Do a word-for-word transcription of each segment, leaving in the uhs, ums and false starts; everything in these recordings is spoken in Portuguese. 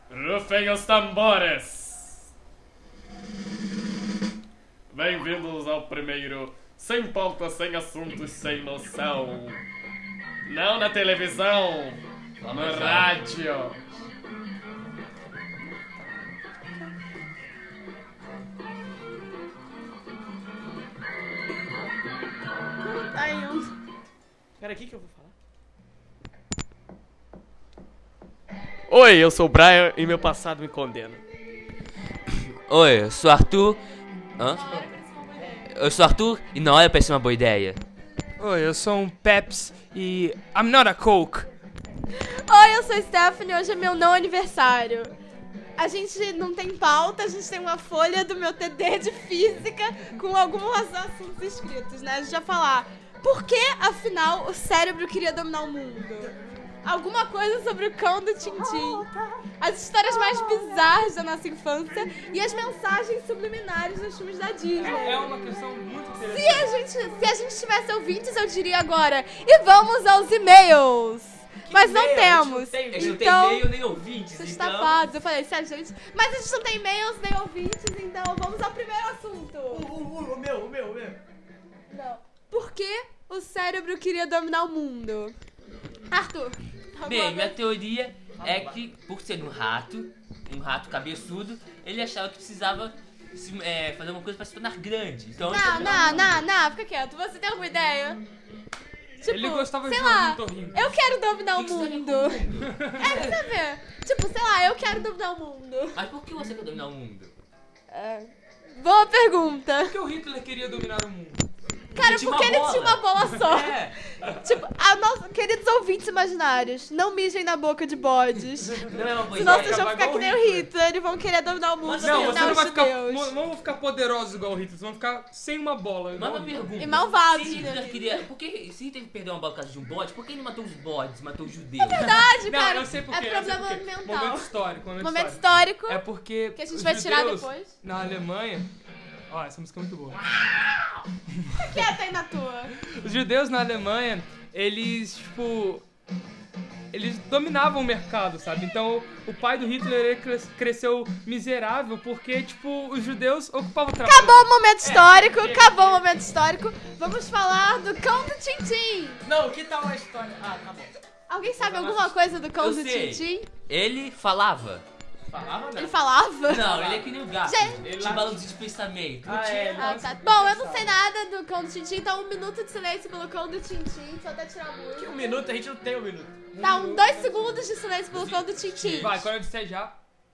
Rufem os tambores! Bem-vindos ao primeiro Sem Pauta, Sem Assuntos, Sem Noção. Não na televisão, no rádio. Ai, eu... Pera, o que que eu vou falar? Oi, eu sou o Brian e meu passado me condena. Oi, eu sou o Arthur. Hã? Eu sou o Arthur e não olha pra ser uma boa ideia. Oi, eu sou um Peps e I'm not a Coke. Oi, eu sou a Stephanie e hoje é meu não aniversário. A gente não tem pauta, a gente tem uma folha do meu T D de física com alguns assuntos escritos, né? A gente vai falar por que, afinal, o cérebro queria dominar o mundo. Alguma coisa sobre o cão do Tintim. As histórias mais bizarras da nossa infância e as mensagens subliminares dos filmes da Disney. É uma questão muito interessante. Se a gente, se a gente tivesse ouvintes, eu diria agora, e vamos aos e-mails. Que Mas não e-mail? temos. A gente não tem Então, e-mail nem ouvintes, vocês então... tapados. Eu falei, se a gente... Mas a gente não tem e-mails nem ouvintes, então vamos ao primeiro assunto. O, o, o meu, o meu, o meu. Não. Por que o cérebro queria dominar o mundo? Arthur. Bem, alguma minha vez- teoria é que, por ser um rato, um rato cabeçudo, ele achava que precisava se, é, fazer uma coisa pra se tornar grande. Então, ele Não, queria não, dominar o não, não, fica quieto. Você tem alguma ideia? Tipo, Ele gostava sei de lá, ornitorrinco. eu quero dominar o que que isso tem a ver mundo. com o mundo? É, deixa eu ver. Tipo, sei lá, eu quero dominar o mundo. Mas por que você quer dominar o mundo? É. Boa pergunta. Por que o Hitler queria dominar o mundo? Cara, tinha porque uma ele bola. tinha uma bola só. É, Tipo, a nossa, queridos ouvintes imaginários, não mijem na boca de bodes. não é uma boa Senão ideia. vocês vão vai ficar igual que nem o o Hitler. Hitler. Eles vão querer dominar o mundo Mas e Não, dominar você não os vai ficar, judeus. não não vão ficar poderosos igual o Hitler, vocês vão ficar sem uma bola. Mas igual uma o Hitler. pergunta. E malvados, Se Hitler né? queria... Por que se Hitler perdeu uma bola por causa de um bode, por que ele matou os bodes, matou os judeus? Verdade, Não, cara. eu sei por é quê, eu sei problema por quê. mental. Momento histórico, momento, Momento histórico. histórico. É porque Que a gente os vai tirar judeus, depois. na Alemanha... Ó, essa música é muito boa. Fica quieta aí na tua. Os judeus na Alemanha, eles, tipo... Eles dominavam o mercado, sabe? Então, o pai do Hitler ele cres- cresceu miserável porque, tipo, os judeus ocupavam o trabalho. Acabou o momento histórico, acabou o momento histórico. Vamos falar do cão do Tintim. Não, que tal a história? Ah, tá bom. Alguém sabe alguma coisa do cão Eu do sei. Tintim? Ele falava. Falava Ele falava? Não, ele é que nem o gato. Gente. Ele tinha balão de pensamento. Ah, é. Ah, tá. Bom, eu não sei nada do cão do Tintim, então um minuto de silêncio pelo cão do Tintim, só até tirar a Que música. um minuto, a gente não tem um minuto. Tá, um dois segundos de silêncio pelo cão do Tintim. Vai, quando eu disser já...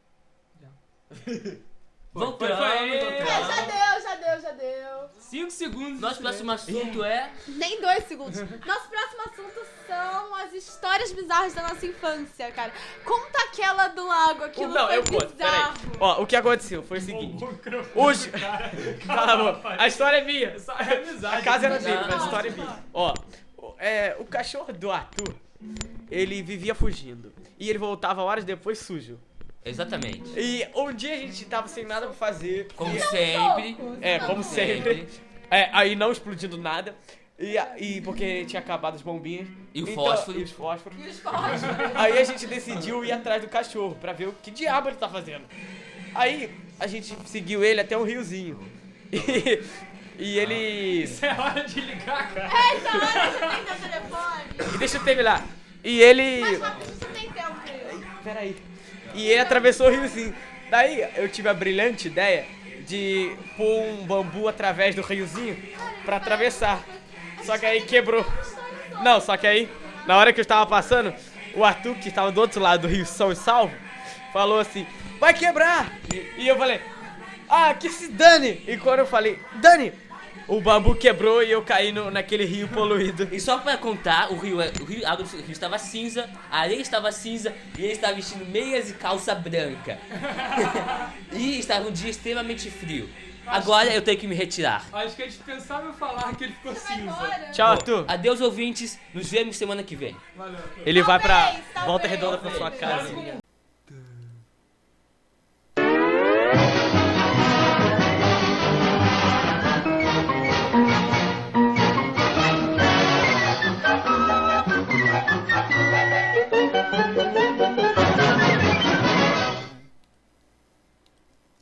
Voltando, foi, foi. É, voltando. já deu, já deu, já deu. Cinco segundos. Nosso próximo assunto é... Nem dois segundos. Nosso próximo assunto são as histórias bizarras da nossa infância, cara. Conta aquela do lago, aquilo Não, foi eu conto, peraí. bizarro. Ó, o que aconteceu foi o seguinte. Hoje. Cala a boca. A história é minha. A casa era dele, mas a história é minha. Ó, o- é, o cachorro do Arthur, ele vivia fugindo. E ele voltava horas depois sujo. Exatamente. E um dia a gente tava sem nada pra fazer. Como e- sempre. É, como sempre. É, aí não explodindo nada. E, a- e porque tinha acabado as bombinhas. E o Então- fósforo. E os fósforos. Aí a gente decidiu ir atrás do cachorro pra ver o que diabo ele tá fazendo. Aí a gente seguiu ele até um riozinho. E, e ele. É hora de ligar, cara. Essa hora você tem teu telefone. E deixa eu terminar. E ele. Mais rápido, a gente não tem tempo. Cris. Peraí. E ele atravessou o riozinho. Daí eu tive a brilhante ideia de pôr um bambu através do riozinho pra atravessar. Só que aí quebrou. Não, só que aí, na hora que eu estava passando, o Arthur, que estava do outro lado do rio são e salvo, falou assim, vai quebrar! E, e eu falei, ah, que se dane! E quando eu falei, dane! O bambu quebrou e eu caí no, naquele rio poluído. E só pra contar, o rio, o rio, a água do rio estava cinza, a areia estava cinza e ele estava vestindo meias e calça branca. E estava um dia extremamente frio. Agora eu tenho que me retirar. Acho que é dispensável falar que ele ficou cinza. Tchau, Arthur. Adeus, ouvintes. Nos vemos semana que vem. Valeu. Ele vai pra Talvez, talvez. Volta Redonda pra sua casa.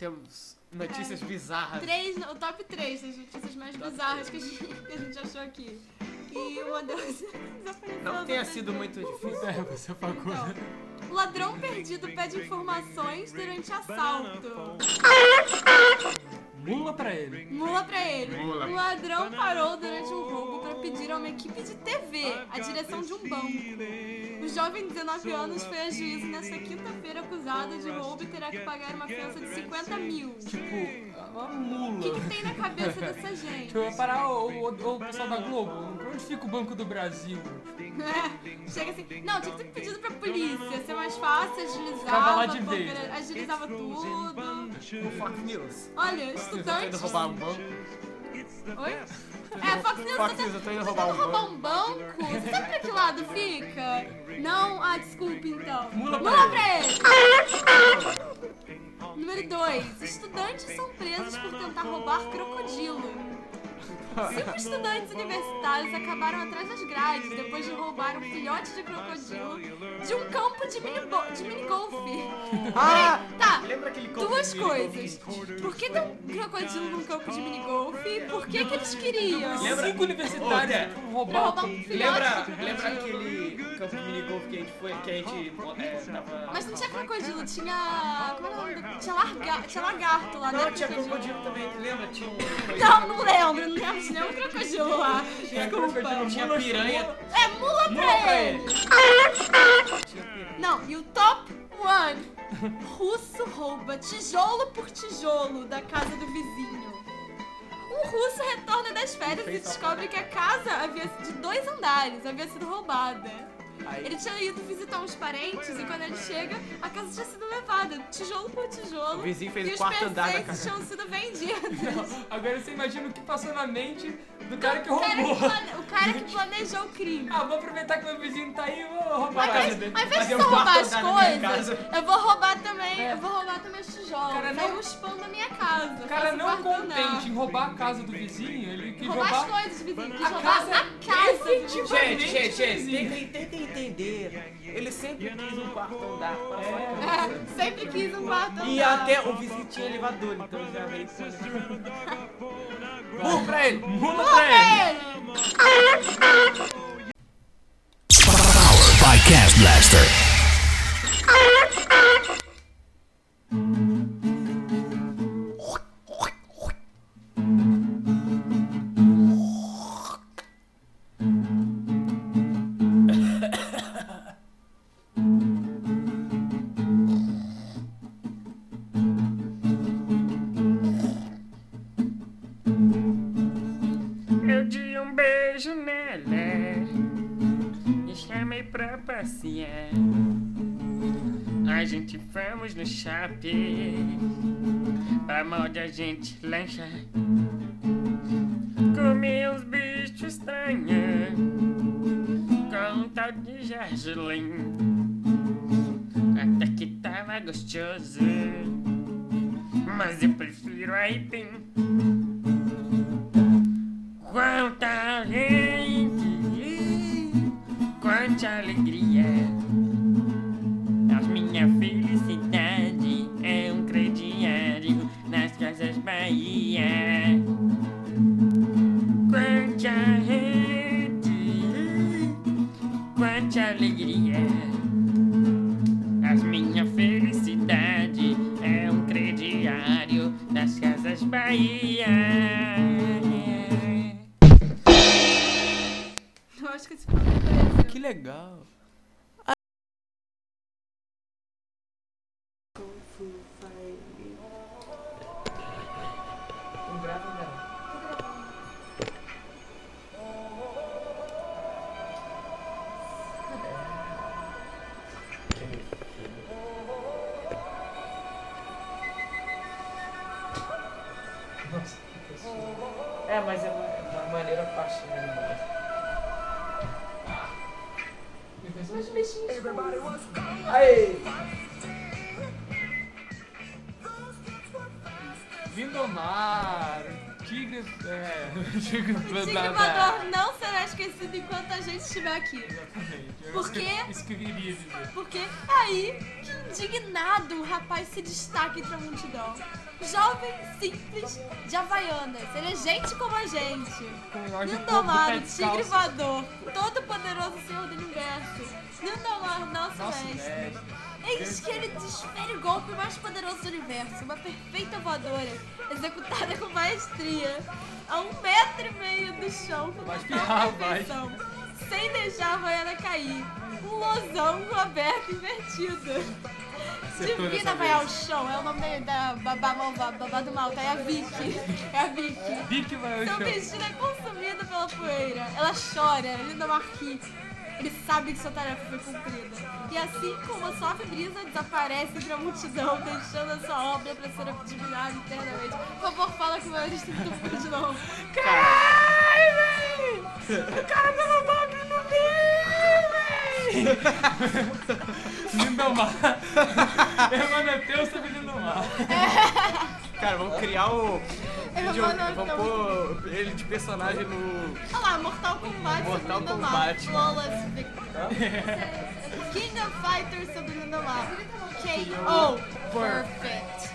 temos notícias bizarras. Três, o top três das notícias mais bizarras que a, gente, que a gente achou aqui. E uma delas desapareceu. Não tenha sido muito difícil. É, você pagou. Então, ladrão perdido pede informações durante assalto. Mula pra ele. Mula pra ele. Mula. Um ladrão parou durante um roubo para pedir a uma equipe de T V a direção de um banco. O jovem de dezenove anos foi a juízo nesta quinta-feira acusado de roubo e terá que pagar uma fiança de cinquenta mil. Tipo, uma O mula. que, que tem na cabeça dessa gente? Tipo, eu ia parar o, o, o pessoal da Globo. Onde fica o Banco do Brasil? É, chega assim, não, tinha que ter pedido pra polícia, ser mais fácil, agilizava, Ficava lá de pô, vez. cara, agilizava tudo. O Fox News. Olha, Eu tô estudantes. indo roubar um banco. Oi? É, Fox News, Fox você News, eu tô indo tá roubar um tentando roubar banco. um banco? Você sabe pra que lado fica? Não? Ah, desculpe então. Mula pra Mula ele. pra ele! Número dois. Estudantes são presos por tentar roubar crocodilo. Cinco estudantes universitários acabaram atrás das grades depois de roubar um filhote de crocodilo de um campo de mini, de mini golfe. Ah! Tá, Lembra aquele campo duas de mini coisas. Por que tem um crocodilo num campo de mini golfe? Por que que eles queriam? Lembra- Cinco universitários Ô, pra Pra roubar. roubar um filhote Lembra, de crocodilo. lembra aquele campo de minigolf que a gente foi, que a gente é, tava... Mas não tinha crocodilo, tinha... Como é o nome? do- Tinha, larga, tinha lagarto lá, Não, era tinha crocodilo também, lembra? Tinha um... Não, não lembro, não lembro de nenhum crocodilo lá. Tinha Desculpa. crocodilo, tinha piranha. É mula pra pra ele. Não, e o top one. Russo rouba tijolo por tijolo da casa do vizinho. Um russo retorna das férias e descobre que a casa havia de dois andares havia sido roubada. Aí, Ele tinha ido visitar uns parentes e quando ele chega, a casa tinha sido levada, tijolo por tijolo. O vizinho fez e o os quarto andar da presentes casa. tinham sido vendidos. Agora você imagina o que passou na mente do cara que O cara que, roubou. plane... o cara que planejou o crime. Ah, vou aproveitar que meu vizinho tá aí e vou roubar Ao a casa invés, dele. ao invés de Fazer só um quarto roubar as andar na minha coisas, casa. eu vou roubar também, É. eu vou roubar também os tijolos. Cara, Aí não- eu expando a minha casa. O cara faço não quarto contente andar. em roubar a casa do vizinho, ele quis Roubar as roubar... coisas, vizinho. Quis A roubar casa a casa do vizinho. Gente, gente, gente, vizinho. tentem, tentem entender. Ele sempre quis um quarto andar para sua É. casa. É, sempre quis um quarto andar. E até o vizinho tinha elevador, então ele já veio com... Mula pra ele! Mula pra ele. Ele. Powered by Cast Blaster. Eu dei um beijo nela e chamei pra passear. A gente fomos no shopping pra mal de a gente lanchar. Comi uns bichos estranhos com um tal de gergelim. Até que tava gostoso, mas eu prefiro aipim. Quanta gente, quanta alegria. A minha felicidade é um crediário nas Casas Bahia. Quanta gente, quanta alegria. A minha felicidade é um crediário das Casas Bahia. Eu acho que esse filme apareceu. Que legal. É, mas é uma, uma maneira fácil, né? Os bichinhos. Aí! Lindomar, tigre... É... tigre... O tigre voador não será esquecido enquanto a gente estiver aqui. Exatamente. Eu Por acho que- quê? Isso que eu queria dizer. Porque aí, que indignado, o rapaz se destaca entre a multidão. Jovem, simples, de Havaianas. Ele é gente como a gente. Com Lindomar, o pé tigre descalço. voador, todo poderoso senhor do universo. Lindomar, nosso Nosso mestre. mestre. Eis que ele desfere o golpe mais poderoso do universo, uma perfeita voadora, executada com maestria, a um metro e meio do chão, com Vai total espirrar, vai. perfeição, sem deixar a Havaiana cair. Um losango aberto e invertido. Acertou Divina dessa vai vez. ao chão, é o nome da babá malvada, babá do mal, tá? É a Vicky. É a Vicky. Vicky vai ao Seu chão. vestido é consumido pela poeira. Ela chora, Lindomar ri. Ele sabe que sua tarefa foi cumprida. E assim como a suave brisa desaparece entre a multidão, deixando a sua obra para ser admirada eternamente. Por favor, fala com o meu instrumento de novo. Caralho, velho! O cara deu uma Bob no meio, velho! Lindomar. Hermanoteu sobre Lindomar. Cara, vamos criar o. vídeo- Hermanoteu. Vamos pôr ele de personagem no. Olha lá, Mortal Kombat Mortal sobre Lindomar. Kombat. Flawless Victory. King of Fighters sobre Lindomar. K O Perfect.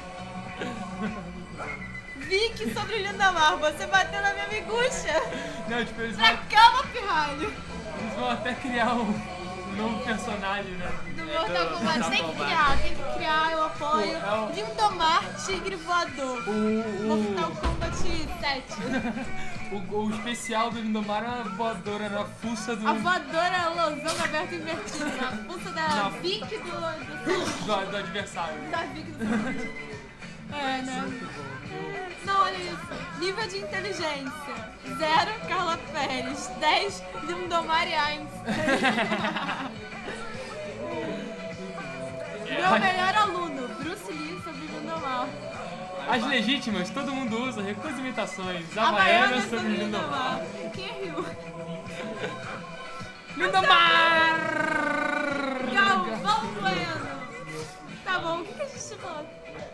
Vicky sobre Lindomar. Você bateu na minha miguxa. Não, tipo, eles Pra vão, cama, pirralho. eles vão até criar um, um novo personagem, né? No Mortal Kombat. Mortal Tem que Kombat. criar, tem que criar, eu apoio. É o- Lindomar, tigre voador. O, Mortal Kombat sete. o, o, o especial do Lindomar é uma voadora na fuça do, A voadora losango aberto e invertido. Na pulsa da Na- Vicky do... do... do, do adversário. Da Vicky do Sonic. É, né? Não, olha isso. Nível de inteligência. Zero, Carla Pérez. dez, Lindomar e Einstein. Meu melhor aluno, Bruce Lee sobre Lindomar. As legítimas, todo mundo usa, recusa imitações. Havaiana Havaianas sobre Lindomar. Quem riu? Lindomar! Galvão Bueno. Tá bom, o que, que a gente falou?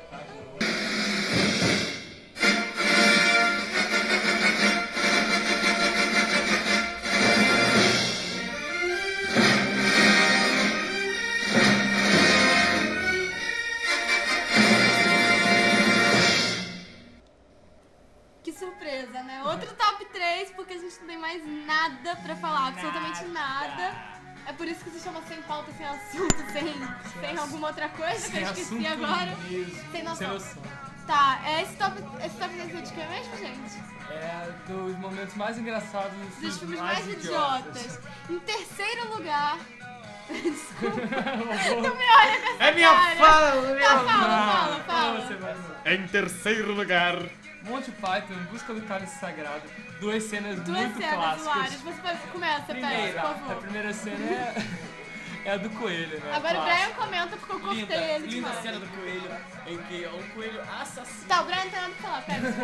Que surpresa, né? Outro top três, porque a gente não tem mais nada pra falar, absolutamente nada. É por isso que se chama Sem Pauta, Sem Assunto, sem, sem alguma outra coisa que eu esqueci agora. Mesmo. Sem noção. Sem noção. Tá, é esse top, esse top três é de quem mesmo, gente? É dos momentos mais engraçados Dos dos filmes mais, mais idiotas. idiotas. Em terceiro lugar... Desculpa. Não me olha com essa É minha cara. fala, Tá, meu! fala, fala, Ah, fala. você vai. Em terceiro lugar. Monty Python, Em Busca do Cálice Sagrado. Duas cenas Duas muito cenas clássicas. hilárias. Você pode- começa, Primeira, Pérez, por a favor. primeira cena é, é a do coelho, né? Agora o Clássico. Brian comenta porque eu cortei Linda, ele linda demais. cena do coelho, em que o coelho assassino. Tá, o Brian não tem nada pra falar, Pérez.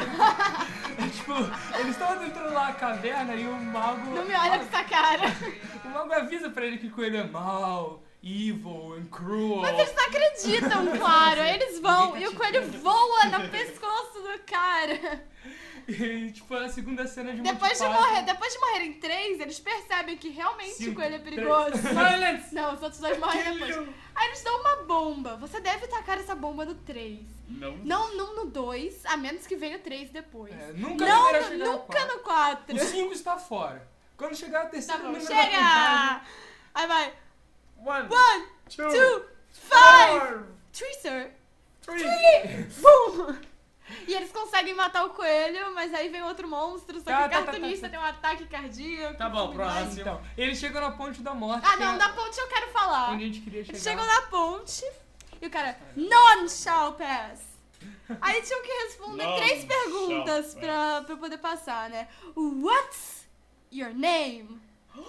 É tipo, eles estavam entrando lá na caverna e o mago. Não me olha com essa cara. O mago avisa pra ele que o coelho é mau, evil and cruel. Mas eles não acreditam, claro. Aí eles vão e o coelho voa no pescoço do cara. E, tipo, a segunda cena de Depois Monty de, Python. morrer, depois de morrerem três, eles percebem que realmente Cinco, o coelho é três. perigoso. Silence! Não, os outros dois morrem depois. Aí eles dão uma bomba. Você deve tacar essa bomba no três. Não. Não, não no dois, a menos que venha o três depois. É, nunca não, deverá no- chegar ao nunca quatro. no quatro. O cinco está fora. Quando chegar a Tá terceira bom, número da chega! contagem, Aí vai. One, One, two, two, five, four, three, sir. three. Bum! E eles conseguem matar o coelho, mas aí vem outro monstro, só que Tá, o tá, tá, cartunista tá, tá. tem um ataque cardíaco. Tá bom, tudo próximo. mais. Então, eles chegam na ponte da morte. Ah, que não, é da ponte eu quero falar. onde a gente queria chegar. Eles chegam na ponte e o cara, none shall pass. Aí tinham que responder None três shall perguntas pass. pra, pra eu poder passar, né? What's your name?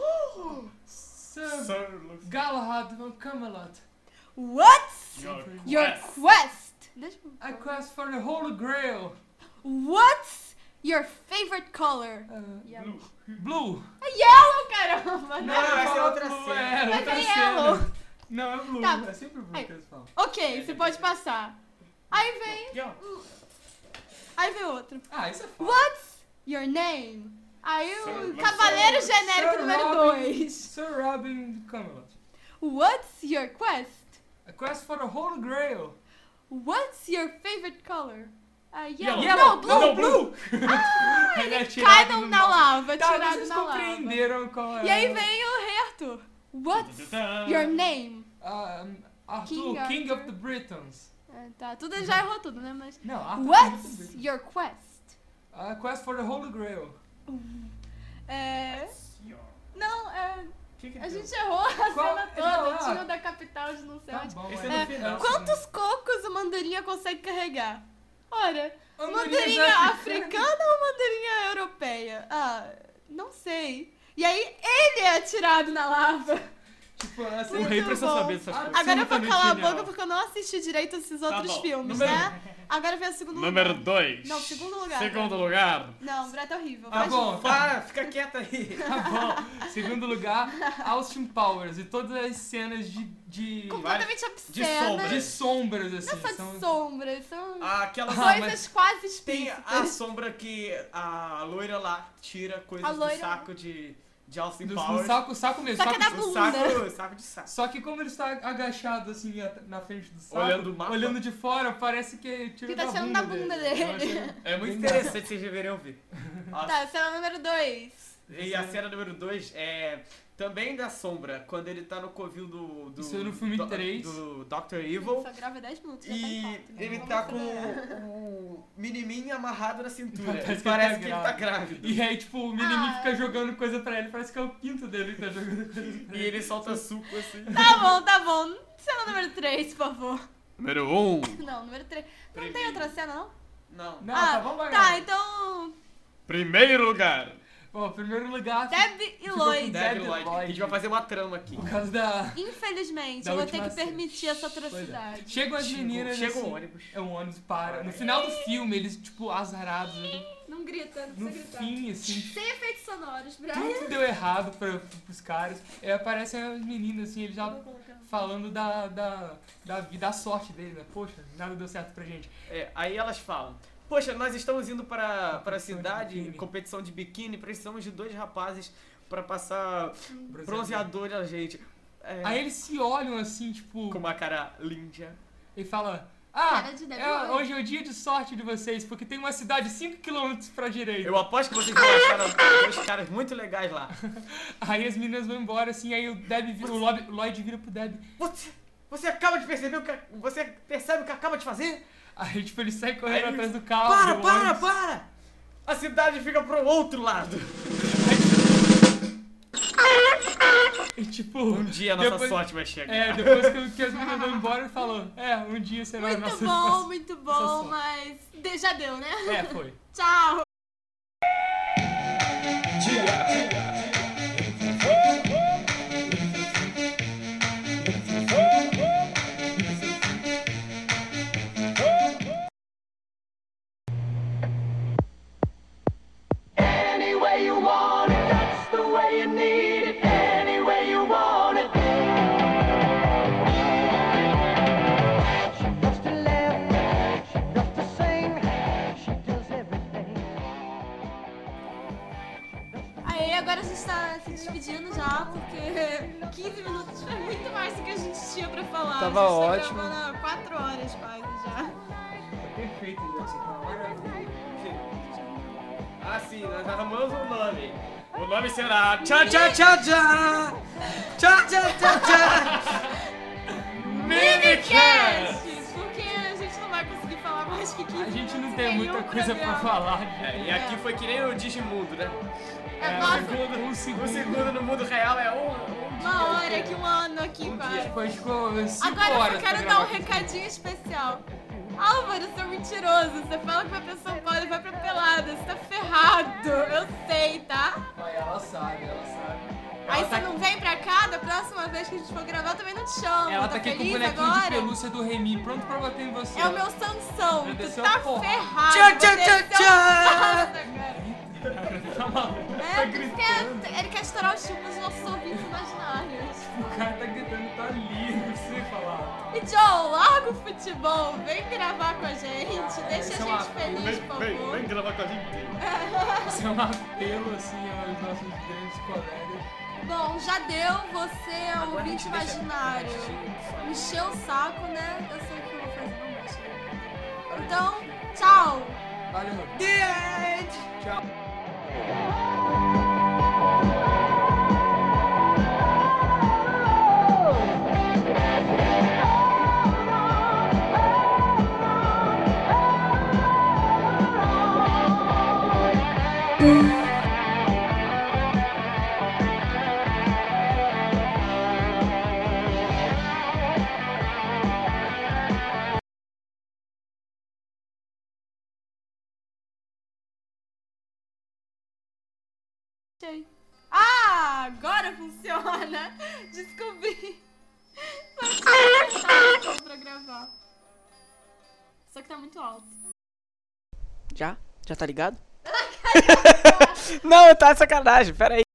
Sir Sir, looks Galahad von Camelot. What's your your quest. quest? Deixa eu... I quest for the Holy Grail. What's your favorite color? Uh, Yellow. blue. É yellow, caramba! Não, essa é fala outra blue, cena. É, Mas outra é cena. yellow. Não, é blue. Tá. É sempre blue Aí. que eles falam. Ok, você pode passar. Aí vem... Yo. Aí vem outro. Ah, isso é fácil. What's your name? Aí o Sir- Cavaleiro Sir- Genérico Sir número Robin- dois. Sir Robin de Camelot. What's your quest? A quest for the Holy Grail. What's your favorite color? Ah, yellow. Yellow. Não, blue. Não, blue. Ah, Ele é ele tirado cai no- no na mar. lava, Tá, tirado vocês na lava. compreenderam qual é. E aí vem o rei Arthur. What's your name? Ah, Arthur, King King, Arthur. of the Britons. Ah, tá, tudo já errou tudo, né? Mas. Não, Arthur What's your quest? A quest for the Holy Grail. É. Não, é. Que que A deu? gente errou a Qual- cena não, toda. ah. Tinha o da capital de não sei Tá onde. bom, Esse é. é no É, final. Quantos cocos o mandarinha consegue carregar? Ora, Andorinhas mandarinha africanas. africana ou mandarinha europeia? Ah, não sei. E aí ele é atirado na lava. Tipo, assim, O rei precisa bom. saber dessas coisas. Agora eu vou Absolutamente calar a genial. boca porque eu não assisti direito esses outros bom. filmes, Número- né? Agora vem o segundo Número lugar. dois. Não, segundo lugar. Segundo lugar. Não, o Brett é horrível. Tá Faz bom, tá, Para, fica quieta aí. tá bom. Segundo lugar, Austin Powers. E todas as cenas de... de, completamente de obscenas. sombra. de sombras, assim. Não é só de são- sombras, são Aquela Ah, coisas quase tem a explícitas. sombra que a loira lá tira coisas A loira- do saco de, de Austin do, Powers. do saco, saco mesmo. Saca saco- da Do bunda. saco, saco de saco. Só que como ele está agachado assim at- na frente do saco, Olhando o mapa. olhando de fora, parece que tira Que tá da tirando bunda da bunda dele. dele. Eu achei É muito bem interessante, vocês deveriam ver. A- Tá, cena número dois. E a cena número dois é também da sombra, quando ele tá no covil do... do Isso é no filme do, três. do doutor Evil. Só grava dez minutos, já tá E em pauta. ele Vamos tá com acelerar. o minimin amarrado na cintura. Parece Parece, que ele que, tá ele tá grávido. E aí, tipo, o menininho Ah. fica jogando coisa pra ele, parece que é o pinto dele que tá jogando coisa pra E ele. ele solta suco assim. Tá bom, tá bom. Cena número três, por favor. Número um. Não, número três. Não tem Primeiro. outra cena, não? Não. Não, ah, tá, vamos vai. tá, então. Primeiro lugar. Bom, em primeiro lugar, Debbie e Ficou Lloyd. com Deb Deb Lloyd. Lloyd. A gente vai fazer uma trama aqui. por causa da... Infelizmente, Da eu vou ter última que cena. permitir essa Pois é. atrocidade. Chegam as meninas Chega assim, o ônibus. é um ônibus para. No final do filme, eles, tipo, azarados. né? Não grita, não No precisa gritar. fim, assim, Sem efeitos sonoros, Brian. tudo deu errado pra, pros caras. Aí aparecem as meninas, assim, eles já Vou colocar. falando da, da, da, vida, da sorte dele, né? Poxa, nada deu certo pra gente. É, aí elas falam: Poxa, nós estamos indo para, para a Competição de cidade, biquíni. competição de biquíni, precisamos de dois rapazes para passar bronzeador na gente. É, Aí eles se olham assim, tipo, com uma cara linda. e falam: Ah, Cara de Debbie é, Lloyd. hoje é o dia de sorte de vocês, porque tem uma cidade cinco quilômetros pra direita. Eu aposto que vocês vão achar dois caras muito legais lá. Aí as meninas vão embora, assim, aí o, Deb, vira- o Lloyd, o Lloyd vira pro Deb. Você, você acaba de perceber o que. Você percebe o que acaba de fazer? Aí, tipo, ele sai correndo Aí, atrás do carro. Para, do para, ônibus. para! A cidade fica pro outro lado. E, tipo, Um dia a nossa depois- sorte vai chegar. É, depois que, que as meninas vão embora, ele falou: É, um dia será a Muito nossa bom, muito Essa bom, sorte. mas de- já deu, né? É, foi. Tchau. Any way you want it, that's the way you need it. Any way you want it. She loves to laugh, she loves to sing, she does everything. Aí agora a gente tá se despedindo já, porque quinze minutos foi muito mais do que a gente tinha pra falar. Tava a gente tá ótimo. gravando há quatro horas quase já. Perfeito, Jessica. Ah, sim, nós arrumamos um nome. O nome será Tchá Tchá Tchá Tchá! Tchá Tchá Tchá Tchá! Minicast! Porque a gente não vai conseguir falar mais que quinze A gente não minutos tem em muita nenhum coisa pra programa. falar. É, e aqui foi que nem o Digimundo, né? É, nossa, segundo, um segundo. Um segundo no mundo real é um, um dia. uma hora aqui, um ano aqui, quase. Depois ficou cinco Agora eu horas só pra quero dar um gravar. recadinho especial. Álvaro, seu mentiroso. Você fala que vai pra São Paulo e vai pra Pelada. Você tá ferrado. Eu sei, tá? Ai, ela sabe, ela sabe. Aí Ela você tá não vem pra cá, da próxima vez que a gente for gravar eu também não te chamo. Ela tá tá aqui com o feliz bonequinho agora? de pelúcia do Remy, pronto pra bater em você. É o meu Sansão. Já Tu desceu tá a porra. ferrado. Tchá, Vou tchá, descer tchá, o tchá. pau na cara. Tá maluco? É, ele quer, ele quer estourar os chupos dos nossos ouvintes imaginários. O cara tá gritando, tá ali, não sei falar. E Joe, larga o futebol, vem gravar com a gente, deixa Isso a é uma- gente feliz, por Vem, favor. vem gravar com a gente. Isso é um apelo, assim, aos nossos grandes colegas. Bom, já deu, você é um Agora a ouvinte gente deixa- imaginário. Encheu o saco, né? Eu sei o que eu vou fazer, não mexe. Então, tchau! Valeu, mano. Tchau. Ah, agora funciona. Descobri. Só pra gravar. Só que tá muito alto. Já? Já tá ligado? Não, tá de sacanagem, pera aí.